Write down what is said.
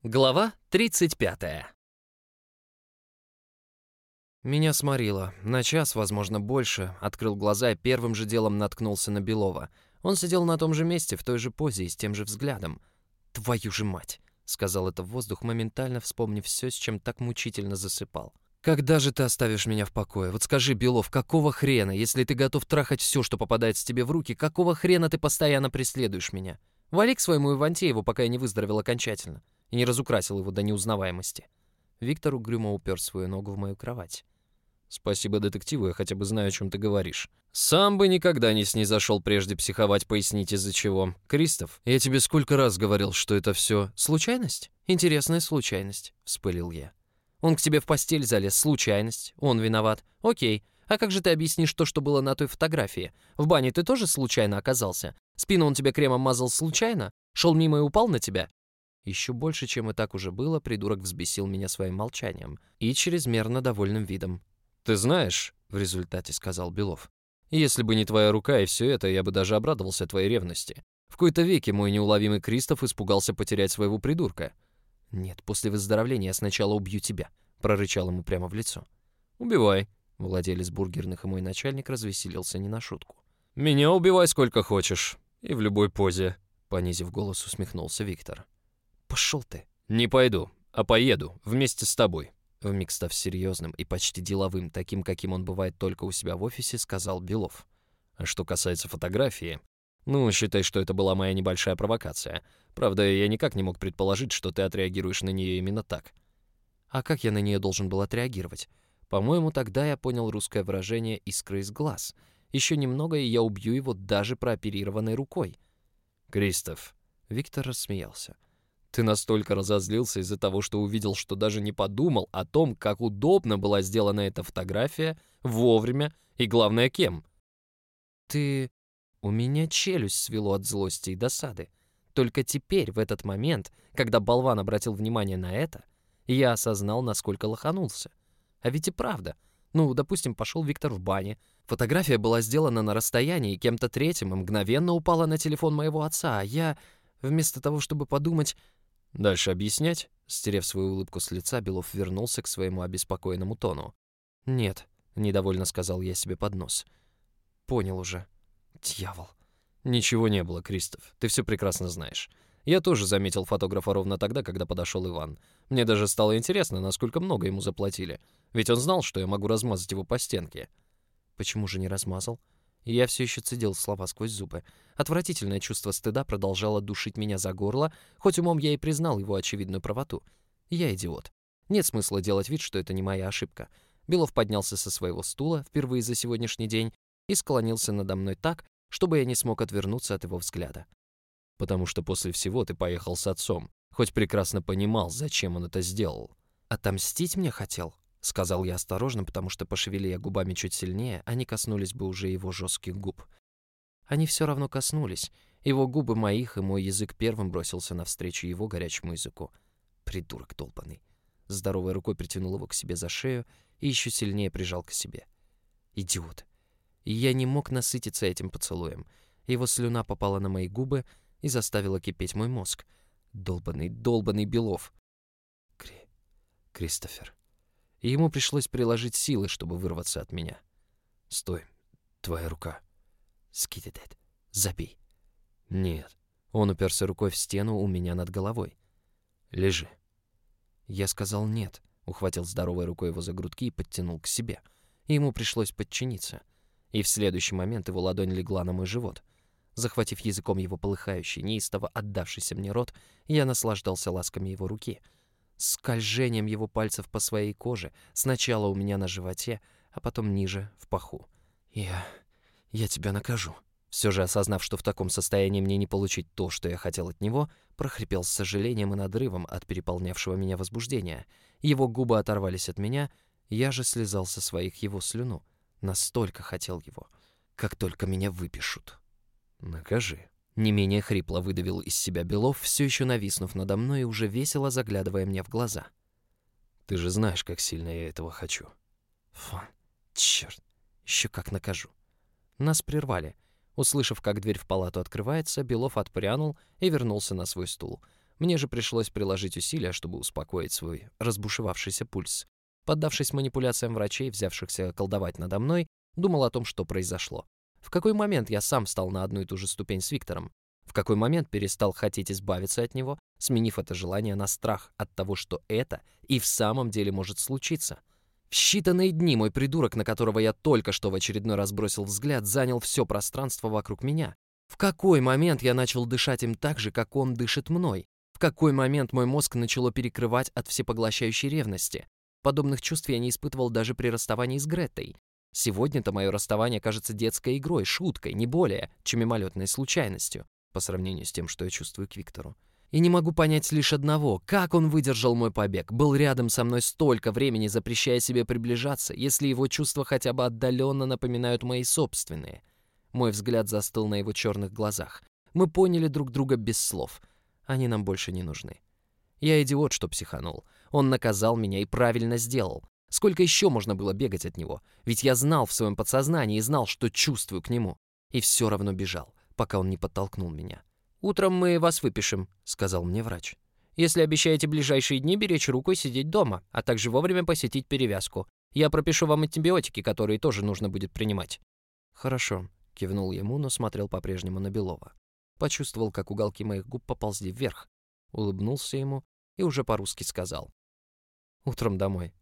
Глава 35. Меня сморило. На час, возможно, больше. Открыл глаза и первым же делом наткнулся на Белова. Он сидел на том же месте, в той же позе и с тем же взглядом. «Твою же мать!» — сказал это в воздух, моментально вспомнив все, с чем так мучительно засыпал. «Когда же ты оставишь меня в покое? Вот скажи, Белов, какого хрена, если ты готов трахать все, что попадается тебе в руки, какого хрена ты постоянно преследуешь меня? Вали к своему Ивантееву, пока я не выздоровел окончательно и не разукрасил его до неузнаваемости». Виктор угрюмо упер свою ногу в мою кровать. «Спасибо детективу, я хотя бы знаю, о чем ты говоришь. Сам бы никогда не снизошел прежде психовать, пояснить из-за чего. Кристоф, я тебе сколько раз говорил, что это все случайность? Интересная случайность», — вспылил я. «Он к тебе в постель залез, случайность, он виноват. Окей, а как же ты объяснишь то, что было на той фотографии? В бане ты тоже случайно оказался? Спину он тебе кремом мазал случайно? Шел мимо и упал на тебя?» Еще больше, чем и так уже было, придурок взбесил меня своим молчанием и чрезмерно довольным видом. «Ты знаешь», — в результате сказал Белов, «если бы не твоя рука и все это, я бы даже обрадовался твоей ревности. В кои-то веки мой неуловимый Кристоф испугался потерять своего придурка». «Нет, после выздоровления я сначала убью тебя», — прорычал ему прямо в лицо. «Убивай», — владелец бургерных и мой начальник развеселился не на шутку. «Меня убивай сколько хочешь, и в любой позе», — понизив голос, усмехнулся Виктор. «Пошел ты!» «Не пойду, а поеду вместе с тобой», — вмиг став серьезным и почти деловым, таким, каким он бывает только у себя в офисе, сказал Белов. «А что касается фотографии, считай, что это была моя небольшая провокация. Правда, я никак не мог предположить, что ты отреагируешь на нее именно так». «А как я на нее должен был отреагировать? По-моему, тогда я понял русское выражение «искры из глаз». Еще немного, и я убью его даже прооперированной рукой». «Кристоф», — Виктор рассмеялся, «ты настолько разозлился из-за того, что увидел, что даже не подумал о том, как удобно была сделана эта фотография, вовремя и, главное, кем». «Ты...» У меня челюсть свело от злости и досады. Только теперь, в этот момент, когда болван обратил внимание на это, я осознал, насколько лоханулся. А ведь и правда. Допустим, пошел Виктор в бане. Фотография была сделана на расстоянии кем-то третьим и мгновенно упала на телефон моего отца, а я, вместо того, чтобы подумать... «Дальше объяснять?» Стерев свою улыбку с лица, Белов вернулся к своему обеспокоенному тону. «Нет», — недовольно сказал я себе под нос. «Понял уже. Дьявол». «Ничего не было, Кристоф, ты все прекрасно знаешь. Я тоже заметил фотографа ровно тогда, когда подошел Иван. Мне даже стало интересно, насколько много ему заплатили. Ведь он знал, что я могу размазать его по стенке». «Почему же не размазал?» Я все еще цедил слова сквозь зубы. Отвратительное чувство стыда продолжало душить меня за горло, хоть умом я и признал его очевидную правоту. Я идиот. Нет смысла делать вид, что это не моя ошибка. Белов поднялся со своего стула впервые за сегодняшний день и склонился надо мной так, чтобы я не смог отвернуться от его взгляда. «Потому что после всего ты поехал с отцом, хоть прекрасно понимал, зачем он это сделал». «Отомстить мне хотел?» — сказал я осторожно, потому что, пошевели я губами чуть сильнее, они коснулись бы уже его жестких губ. Они все равно коснулись. Его губы моих, и мой язык первым бросился навстречу его горячему языку. Придурок долбаный. Здоровой рукой притянул его к себе за шею и еще сильнее прижал к себе. Идиот. И я не мог насытиться этим поцелуем. Его слюна попала на мои губы и заставила кипеть мой мозг. Долбаный Белов. Кристофер. И ему пришлось приложить силы, чтобы вырваться от меня. «Стой, твоя рука». «Скидидет, забей». «Нет». Он уперся рукой в стену у меня над головой. «Лежи». Я сказал «нет», ухватил здоровой рукой его за грудки и подтянул к себе. И ему пришлось подчиниться. И в следующий момент его ладонь легла на мой живот. Захватив языком его полыхающий, неистово отдавшийся мне рот, я наслаждался ласками его руки, скольжением его пальцев по своей коже, сначала у меня на животе, а потом ниже, в паху. «Я тебя накажу». Все же осознав, что в таком состоянии мне не получить то, что я хотел от него, прохрипел с сожалением и надрывом от переполнявшего меня возбуждения. Его губы оторвались от меня, я же слезал со своих его слюну. Настолько хотел его. Как только меня выпишут. «Накажи». Не менее хрипло выдавил из себя Белов, все еще нависнув надо мной и уже весело заглядывая мне в глаза. «Ты же знаешь, как сильно я этого хочу». Фу, черт, еще как накажу. Нас прервали. Услышав, как дверь в палату открывается, Белов отпрянул и вернулся на свой стул. Мне же пришлось приложить усилия, чтобы успокоить свой разбушевавшийся пульс. Поддавшись манипуляциям врачей, взявшихся колдовать надо мной, думал о том, что произошло. В какой момент я сам стал на одну и ту же ступень с Виктором? В какой момент перестал хотеть избавиться от него, сменив это желание на страх от того, что это и в самом деле может случиться? В считанные дни мой придурок, на которого я только что в очередной раз бросил взгляд, занял все пространство вокруг меня. В какой момент я начал дышать им так же, как он дышит мной? В какой момент мой мозг начало перекрывать от всепоглощающей ревности? Подобных чувств я не испытывал даже при расставании с Греттой. Сегодня-то мое расставание кажется детской игрой, шуткой, не более, чем мимолетной случайностью, по сравнению с тем, что я чувствую к Виктору. И не могу понять лишь одного, как он выдержал мой побег, был рядом со мной столько времени, запрещая себе приближаться, если его чувства хотя бы отдаленно напоминают мои собственные. Мой взгляд застыл на его черных глазах. Мы поняли друг друга без слов. Они нам больше не нужны. Я идиот, что психанул. Он наказал меня и правильно сделал. Сколько еще можно было бегать от него? Ведь я знал в своем подсознании и знал, что чувствую к нему. И все равно бежал, пока он не подтолкнул меня. «Утром мы вас выпишем», — сказал мне врач. «Если обещаете ближайшие дни беречь руку и сидеть дома, а также вовремя посетить перевязку. Я пропишу вам антибиотики, которые тоже нужно будет принимать». «Хорошо», — кивнул ему, но смотрел по-прежнему на Белова. Почувствовал, как уголки моих губ поползли вверх. Улыбнулся ему и уже по-русски сказал. «Утром домой».